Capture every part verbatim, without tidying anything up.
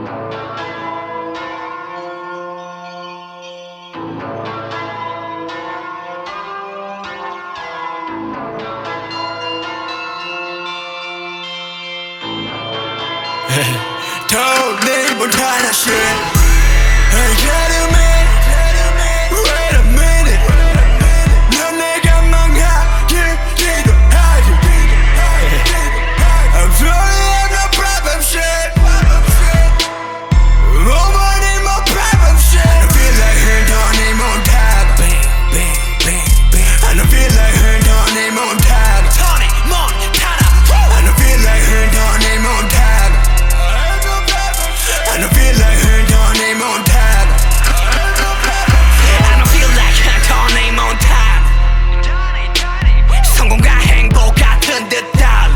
Told me Montana shit. Hey, get him in. Wait a minute. 넌 내가 망하기도 하지. I'm sorry, I'm no problem shit. More money, more problem shit. I feel like her Tony Montana. Bang, bang, bang, bang. I don't feel like her Tony Montana. Tony Montana. I don't feel like her Tony Montana. I don't feel like her Tony Montana. I don't feel like her Tony Montana. 성공과 행복 같은 듯 달라.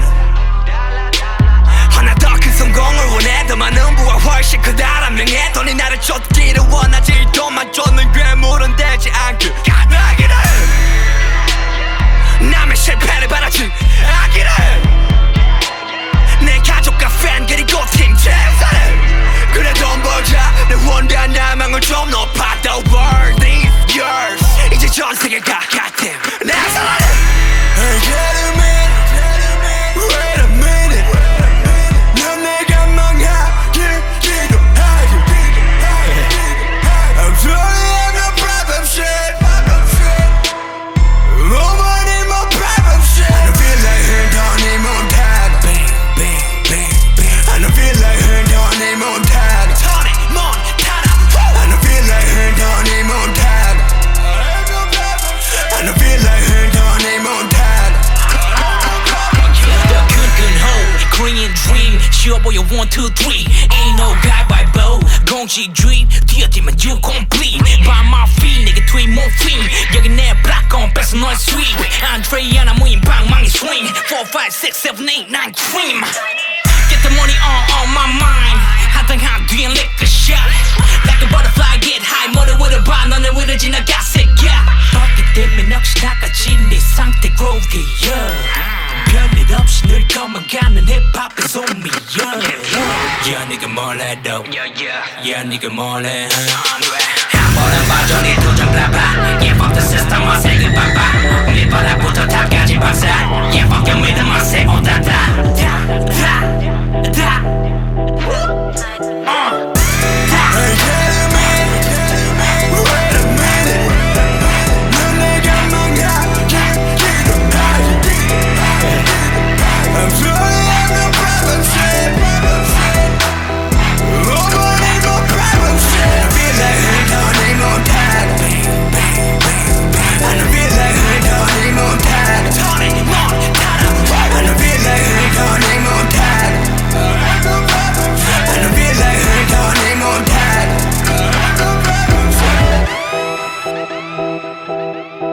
하나 더 큰 성공을 원해. 더 많은 부와 훨씬 크다란 명예. 돈이 나를 쫓기를 원하지. 돈만 쫓는 괴물은 되지 않길 가능하기를. 남의 실패를 바라지 않기를. 내 가족과 팬 그리고 팀 최우선을. 그래 돈 벌자 내 원대한 야망을 좀 높아. The world is yours. 이제 전 세계가 같은 내 사랑을. Hey, get him in. Wait a minute. 넌 내가 망하기도 하지. I'm sorry, I'm no problem shit. More money, more problem shit. I don't feel like her Tony Montana. Bang, bang, bang, bang. I don't feel like her Tony Montana. Tony Montana. I don't feel like her Tony Montana. I don't feel like her Tony Montana. The good good hole, Korean dream. 쉬워 보여 one two three. Ain't no guy by bow. 공식주의 뛰어들면 you complete. By my feet 내게 tweet morphine. 여기 내 black on 뺏어 너의 sweet. Andrea 무인 방망이 swing. four five six seven eight nine cream. Get the money on on my mind. 한탕 한 뒤엔 lick a shot. Like a butterfly get high. 뭐를 위로 봐 너네 위로 지나가 새끼야. 어깨 때문에 역시 나까지 네 상태 grow이야. 별일 없이 늘 검어가는 힙합의 소미야. Yeah nigga 몰래도 Yeah nigga 몰래 한 번은 봐줘 네 도전 봐봐. Yeah fuck the system 어색이 봐봐. 밑바닥부터 탑까지 박살. Yeah fuck your 믿음 어색 오다다. 다다다 Hey, get him in. Wait a minute. 넌 내가 망하기도 하지. I'm sorry, I'm no problem shit. More money, more problem shit. I feel like her Tony Montana. Bang, bang, bang, bang. I don't feel like her Tony Montana. Tony Montana. I don't feel like her Tony Montana. I don't feel like her Tony Montana.